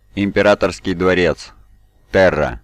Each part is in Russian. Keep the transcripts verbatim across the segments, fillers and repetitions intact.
Императорский дворец. Терра.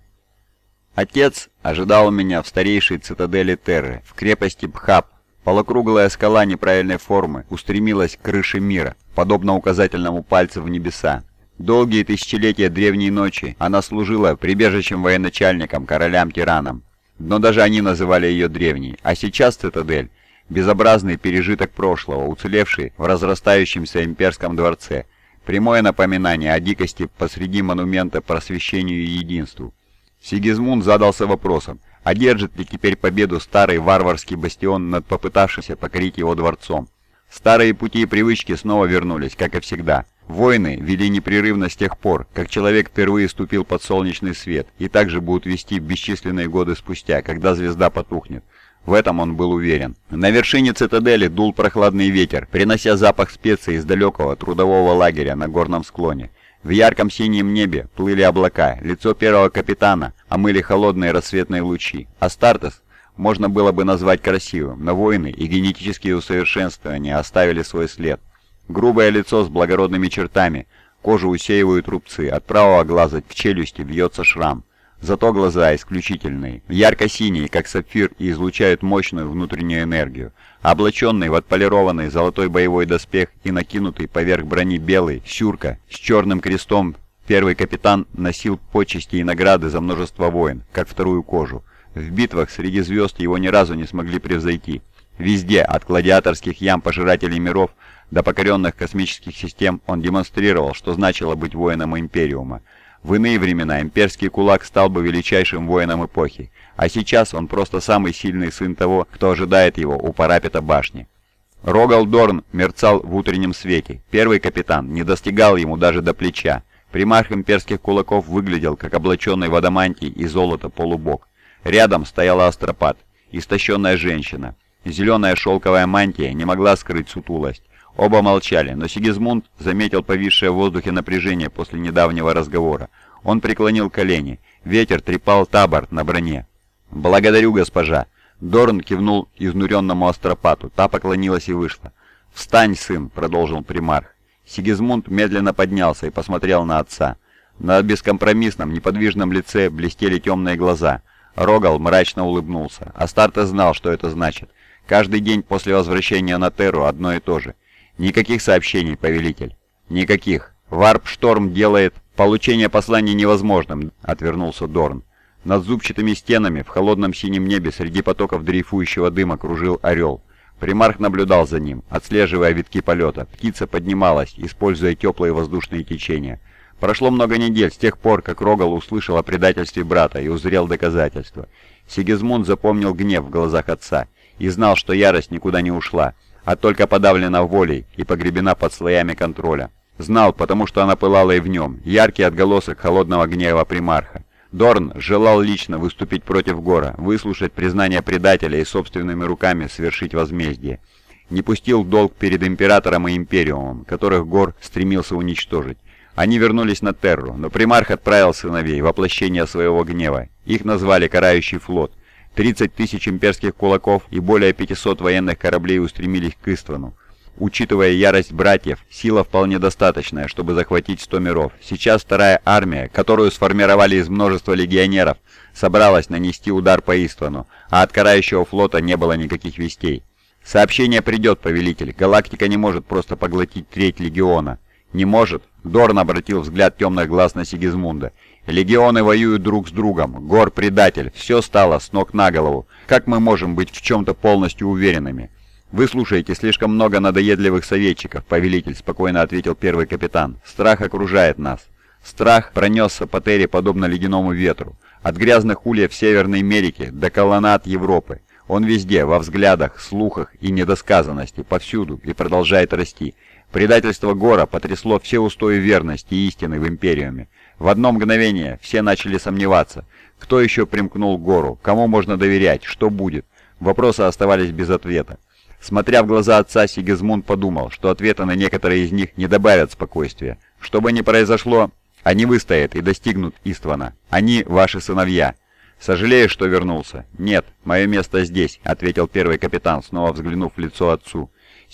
Отец ожидал меня в старейшей цитадели Терры, в крепости Бхаб. Полукруглая скала неправильной формы устремилась к крыше мира, подобно указательному пальцу в небеса. Долгие тысячелетия древней ночи она служила прибежищем военачальникам, королям-тиранам. Но даже они называли ее древней. А сейчас цитадель – безобразный пережиток прошлого, уцелевший в разрастающемся имперском дворце. Прямое напоминание о дикости посреди монумента просвещению и единству. Сигизмунд задался вопросом, одержит ли теперь победу старый варварский бастион над попытавшимся покорить его дворцом. Старые пути и привычки снова вернулись, как и всегда. Войны вели непрерывно с тех пор, как человек впервые ступил под солнечный свет, и также будут вести бесчисленные годы спустя, когда звезда потухнет. В этом он был уверен. На вершине цитадели дул прохладный ветер, принося запах специй из далекого трудового лагеря на горном склоне. В ярком синем небе плыли облака, лицо первого капитана омыли холодные рассветные лучи. Астартес можно было бы назвать красивым, но войны и генетические усовершенствования оставили свой след. Грубое лицо с благородными чертами, кожу усеивают рубцы, от правого глаза к челюсти бьется шрам. Зато глаза исключительные, ярко-синие, как сапфир, и излучают мощную внутреннюю энергию. Облаченный в отполированный золотой боевой доспех и накинутый поверх брони белый сюрка с черным крестом, первый капитан носил почести и награды за множество войн, как вторую кожу. В битвах среди звезд его ни разу не смогли превзойти. Везде, от гладиаторских ям пожирателей миров до покоренных космических систем, он демонстрировал, что значило быть воином Империума. В иные времена имперский кулак стал бы величайшим воином эпохи, а сейчас он просто самый сильный сын того, кто ожидает его у парапета башни. Рогал Дорн мерцал в утреннем свете, первый капитан не достигал ему даже до плеча. Примарх имперских кулаков выглядел как облаченный в адамантий и золото полубог. Рядом стояла астропат, истощенная женщина. Зеленая шелковая мантия не могла скрыть сутулость. Оба молчали, но Сигизмунд заметил повисшее в воздухе напряжение после недавнего разговора. Он преклонил колени. Ветер трепал табор на броне. «Благодарю, госпожа!» Дорн кивнул изнуренному астропату. Та поклонилась и вышла. «Встань, сын!» — продолжил примарх. Сигизмунд медленно поднялся и посмотрел на отца. На бескомпромиссном, неподвижном лице блестели темные глаза. Рогал мрачно улыбнулся. Астарте знал, что это значит. Каждый день после возвращения на Терру одно и то же. «Никаких сообщений, повелитель». «Никаких. Варп-шторм делает получение посланий невозможным», — отвернулся Дорн. Над зубчатыми стенами в холодном синем небе среди потоков дрейфующего дыма кружил орел. Примарх наблюдал за ним, отслеживая витки полета. Птица поднималась, используя теплые воздушные течения. Прошло много недель с тех пор, как Рогал услышал о предательстве брата и узрел доказательства. Сигизмунд запомнил гнев в глазах отца и знал, что ярость никуда не ушла, а только подавлена волей и погребена под слоями контроля. Знал, потому что она пылала и в нем, яркий отголосок холодного гнева примарха. Дорн желал лично выступить против Гора, выслушать признание предателя и собственными руками совершить возмездие. Не пустил долг перед Императором и Империумом, которых Гор стремился уничтожить. Они вернулись на Терру, но примарх отправил сыновей в воплощение своего гнева. Их назвали «Карающий флот». тридцать тысяч имперских кулаков и более пятисот военных кораблей устремились к Иствану. Учитывая ярость братьев, сила вполне достаточная, чтобы захватить сто миров. Сейчас вторая армия, которую сформировали из множества легионеров, собралась нанести удар по Иствану, а от карающего флота не было никаких вестей. «Сообщение придет, повелитель. Галактика не может просто поглотить треть легиона». «Не может?» Дорн обратил взгляд темных глаз на Сигизмунда. «Легионы воюют друг с другом. Гор предатель. Все стало с ног на голову. Как мы можем быть в чем-то полностью уверенными?» «Вы слушаете слишком много надоедливых советчиков, повелитель», — спокойно ответил первый капитан. «Страх окружает нас». Страх пронесся по Терре подобно ледяному ветру. От грязных ульев Северной Америки до колоннад Европы. Он везде, во взглядах, слухах и недосказанности, повсюду, и продолжает расти. Предательство Гора потрясло все устои верности и истины в Империуме. В одно мгновение все начали сомневаться. Кто еще примкнул к Гору? Кому можно доверять? Что будет? Вопросы оставались без ответа. Смотря в глаза отца, Сигизмунд подумал, что ответы на некоторые из них не добавят спокойствия. Что бы ни произошло, они выстоят и достигнут Иствана. Они ваши сыновья. «Сожалею, что вернулся». «Нет, мое место здесь», — ответил первый капитан, снова взглянув в лицо отцу.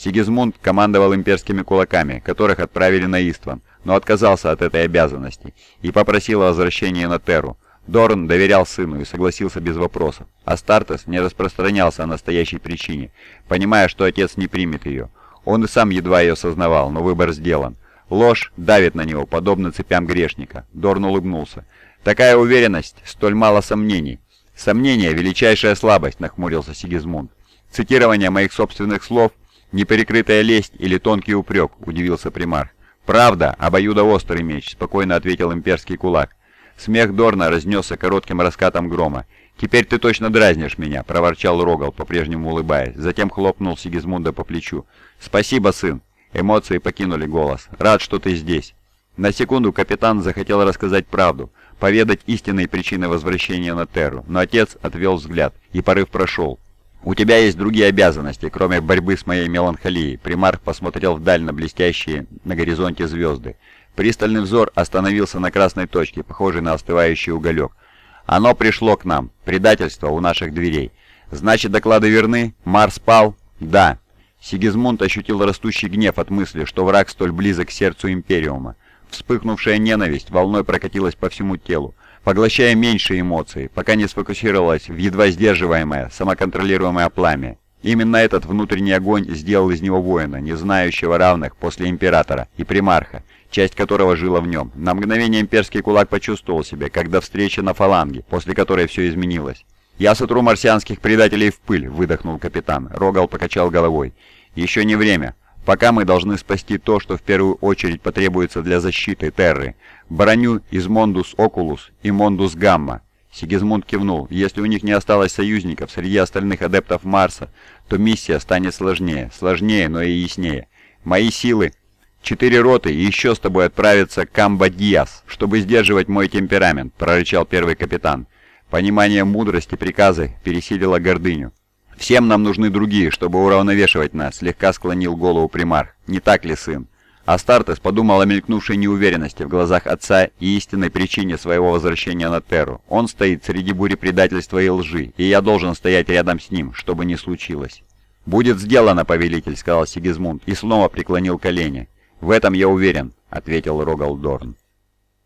Сигизмунд командовал имперскими кулаками, которых отправили на Истван, но отказался от этой обязанности и попросил о возвращении на Терру. Дорн доверял сыну и согласился без вопросов. Астартес не распространялся о настоящей причине, понимая, что отец не примет ее. Он и сам едва ее сознавал, но выбор сделан. Ложь давит на него, подобно цепям грешника. Дорн улыбнулся. «Такая уверенность, столь мало сомнений». «Сомнение — величайшая слабость», — нахмурился Сигизмунд. «Цитирование моих собственных слов, неперекрытая лесть или тонкий упрек», — удивился примарх. «Правда, обоюдоострый меч», — спокойно ответил имперский кулак. Смех Дорна разнесся коротким раскатом грома. «Теперь ты точно дразнишь меня», — проворчал Рогал, по-прежнему улыбаясь. Затем хлопнул Сигизмунда по плечу. «Спасибо, сын». Эмоции покинули голос. «Рад, что ты здесь». На секунду капитан захотел рассказать правду, поведать истинные причины возвращения на Терру, но отец отвел взгляд, и порыв прошел. «У тебя есть другие обязанности, кроме борьбы с моей меланхолией». Примарх посмотрел вдаль на блестящие на горизонте звезды. Пристальный взор остановился на красной точке, похожей на остывающий уголек. «Оно пришло к нам. Предательство у наших дверей. Значит, доклады верны? Марс пал?» «Да». Сигизмунд ощутил растущий гнев от мысли, что враг столь близок к сердцу Империума. Вспыхнувшая ненависть волной прокатилась по всему телу, поглощая меньшие эмоции, пока не сфокусировалась в едва сдерживаемое, самоконтролируемое пламя. Именно этот внутренний огонь сделал из него воина, не знающего равных после Императора и Примарха, часть которого жила в нем. На мгновение имперский кулак почувствовал себя, как до встречи на фаланге, после которой все изменилось. «Я сотру марсианских предателей в пыль», — выдохнул капитан. Рогал покачал головой. «Еще не время. Пока мы должны спасти то, что в первую очередь потребуется для защиты Терры. Броню из Мондус Окулус и Мондус Гамма». Сигизмунд кивнул. «Если у них не осталось союзников среди остальных адептов Марса, то миссия станет сложнее. Сложнее, но и яснее. Мои силы... Четыре роты и еще с тобой отправятся к Камбо-Диас, чтобы сдерживать мой темперамент», — прорычал первый капитан. Понимание мудрости приказа пересилило гордыню. «Всем нам нужны другие, чтобы уравновешивать нас», — слегка склонил голову примарх. «Не так ли, сын?» Астартес подумал о мелькнувшей неуверенности в глазах отца и истинной причине своего возвращения на Терру. Он стоит среди бури предательства и лжи, и я должен стоять рядом с ним, что бы ни случилось. «Будет сделано, повелитель», — сказал Сигизмунд и снова преклонил колени. «В этом я уверен», — ответил Рогал Дорн.